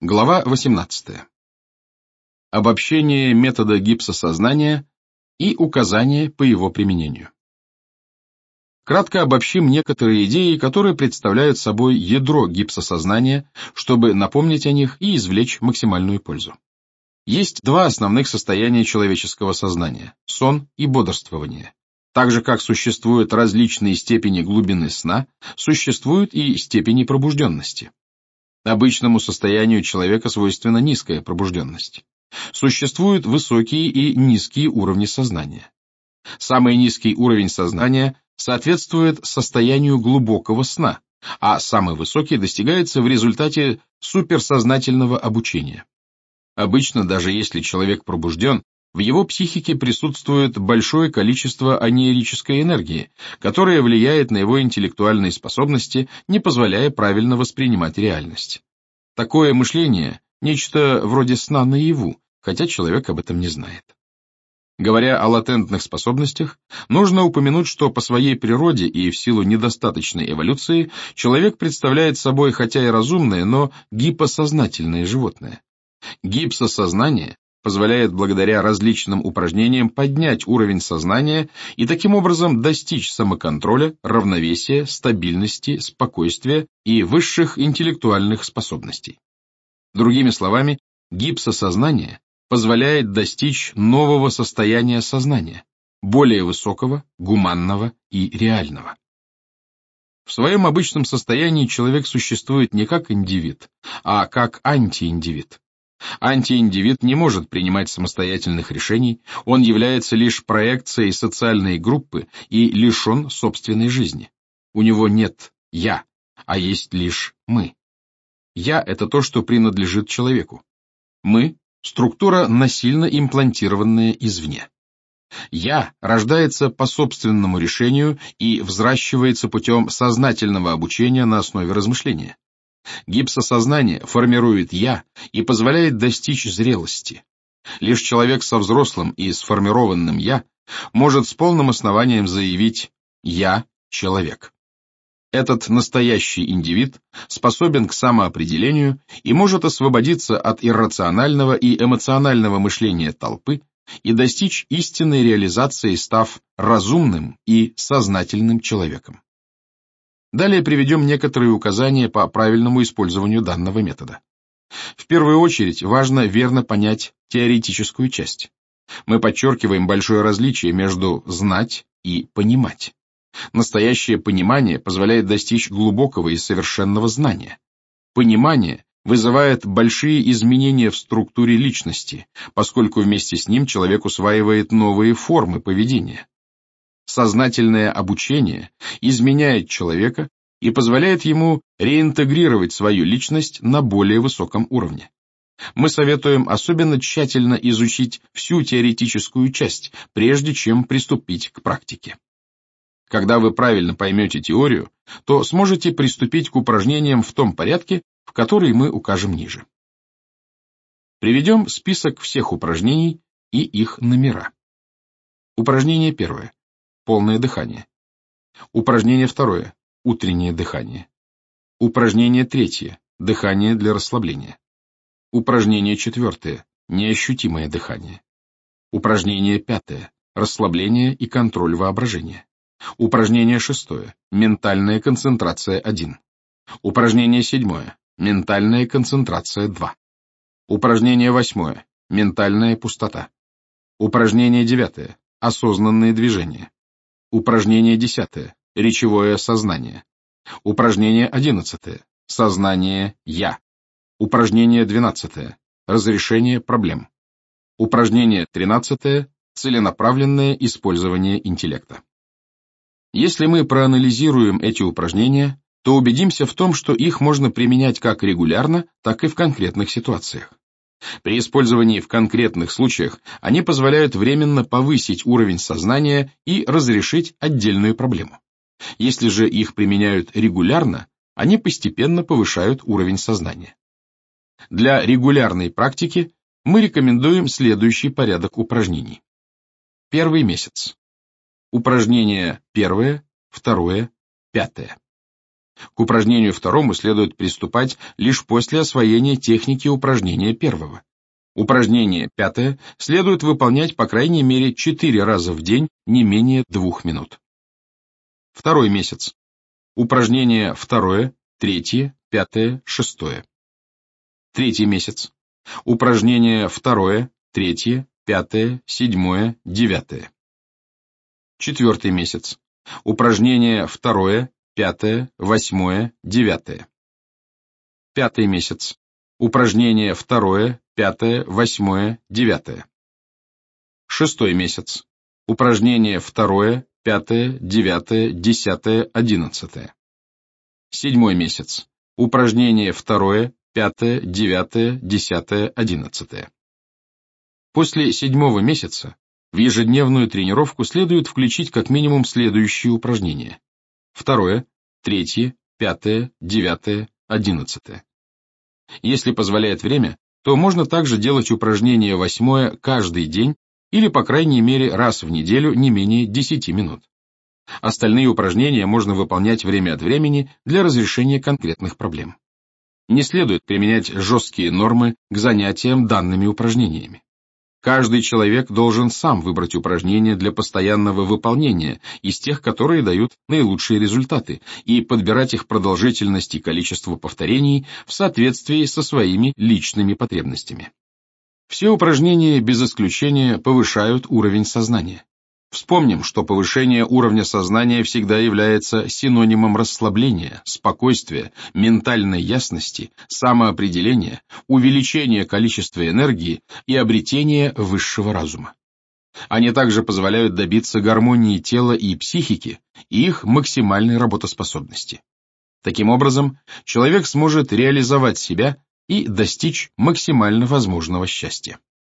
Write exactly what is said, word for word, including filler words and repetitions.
Глава восемнадцатая. Обобщение метода гипсосознания и указания по его применению. Кратко обобщим некоторые идеи, которые представляют собой ядро гипсосознания, чтобы напомнить о них и извлечь максимальную пользу. Есть два основных состояния человеческого сознания – сон и бодрствование. Так же, как существуют различные степени глубины сна, существуют и степени пробужденности. Обычному состоянию человека свойственна низкая пробужденность. Существуют высокие и низкие уровни сознания. Самый низкий уровень сознания соответствует состоянию глубокого сна, а самый высокий достигается в результате суперсознательного обучения. Обычно, даже если человек пробужден, в его психике присутствует большое количество анеерической энергии, которая влияет на его интеллектуальные способности, не позволяя правильно воспринимать реальность. Такое мышление – нечто вроде сна наяву, хотя человек об этом не знает. Говоря о латентных способностях, нужно упомянуть, что по своей природе и в силу недостаточной эволюции человек представляет собой хотя и разумное, но гипосознательное животное. Гипсосознание позволяет благодаря различным упражнениям поднять уровень сознания и таким образом достичь самоконтроля, равновесия, стабильности, спокойствия и высших интеллектуальных способностей. Другими словами, гипсосознание позволяет достичь нового состояния сознания, более высокого, гуманного и реального. В своем обычном состоянии человек существует не как индивид, а как антииндивид. Антииндивид не может принимать самостоятельных решений, он является лишь проекцией социальной группы и лишен собственной жизни. У него нет «я», а есть лишь «мы». «Я» — это то, что принадлежит человеку. «Мы» — структура, насильно имплантированная извне. «Я» рождается по собственному решению и взращивается путем сознательного обучения на основе размышления. Гипсосознание формирует «я» и позволяет достичь зрелости. Лишь человек со взрослым и сформированным «я» может с полным основанием заявить «я – человек». Этот настоящий индивид способен к самоопределению и может освободиться от иррационального и эмоционального мышления толпы и достичь истинной реализации, став разумным и сознательным человеком. Далее приведем некоторые указания по правильному использованию данного метода. В первую очередь важно верно понять теоретическую часть. Мы подчеркиваем большое различие между «знать» и «понимать». Настоящее понимание позволяет достичь глубокого и совершенного знания. Понимание вызывает большие изменения в структуре личности, поскольку вместе с ним человек усваивает новые формы поведения. Сознательное обучение изменяет человека и позволяет ему реинтегрировать свою личность на более высоком уровне. Мы советуем особенно тщательно изучить всю теоретическую часть, прежде чем приступить к практике. Когда вы правильно поймете теорию, то сможете приступить к упражнениям в том порядке, в который мы укажем ниже. Приведем список всех упражнений и их номера. Упражнение первое. Полное дыхание. Упражнение второе. Утреннее дыхание. Упражнение третье. Дыхание для расслабления. Упражнение четвертое. Неощутимое дыхание. Упражнение пятое. Расслабление и контроль воображения. Упражнение шестое. Ментальная концентрация один. Упражнение седьмое. Ментальная концентрация два. Упражнение восьмое. Ментальная пустота. Упражнение девятое. Осознанные движения. Упражнение десятое. Речевое сознание. Упражнение одиннадцатое. Сознание «я». Упражнение двенадцатое. Разрешение проблем. Упражнение тринадцатое. Целенаправленное использование интеллекта. Если мы проанализируем эти упражнения, то убедимся в том, что их можно применять как регулярно, так и в конкретных ситуациях. При использовании в конкретных случаях они позволяют временно повысить уровень сознания и разрешить отдельную проблему. Если же их применяют регулярно, они постепенно повышают уровень сознания. Для регулярной практики мы рекомендуем следующий порядок упражнений. Первый месяц. Упражнение первое, второе, пятое. К упражнению второму следует приступать лишь после освоения техники упражнения первого. Упражнение пятое следует выполнять по крайней мере четыре раза в день, не менее двух минут. Второй месяц. Упражнение второе, третье, пятое, шестое. Третий месяц. Упражнение второе, третье, пятое, седьмое, девятое. Четвертый месяц. Упражнение второе, пятое, восьмое, девятое. Пятый месяц. Упражнение второе, пятое, восьмое, девятое. Шестой месяц. Упражнение второе, пятое, девятое, десятое, одиннадцатое. Седьмой месяц. Упражнение второе, пятое, девятое, десятое, одиннадцатое. После седьмого месяца в ежедневную тренировку следует включить как минимум следующие упражнения. Второе, третье, пятое, девятое, одиннадцатое. Если позволяет время, то можно также делать упражнение восьмое каждый день или, по крайней мере, раз в неделю не менее десяти минут. Остальные упражнения можно выполнять время от времени для разрешения конкретных проблем. Не следует применять жесткие нормы к занятиям данными упражнениями. Каждый человек должен сам выбрать упражнения для постоянного выполнения из тех, которые дают наилучшие результаты, и подбирать их продолжительность и количество повторений в соответствии со своими личными потребностями. Все упражнения без исключения повышают уровень сознания. Вспомним, что повышение уровня сознания всегда является синонимом расслабления, спокойствия, ментальной ясности, самоопределения, увеличения количества энергии и обретения высшего разума. Они также позволяют добиться гармонии тела и психики и их максимальной работоспособности. Таким образом, человек сможет реализовать себя и достичь максимально возможного счастья.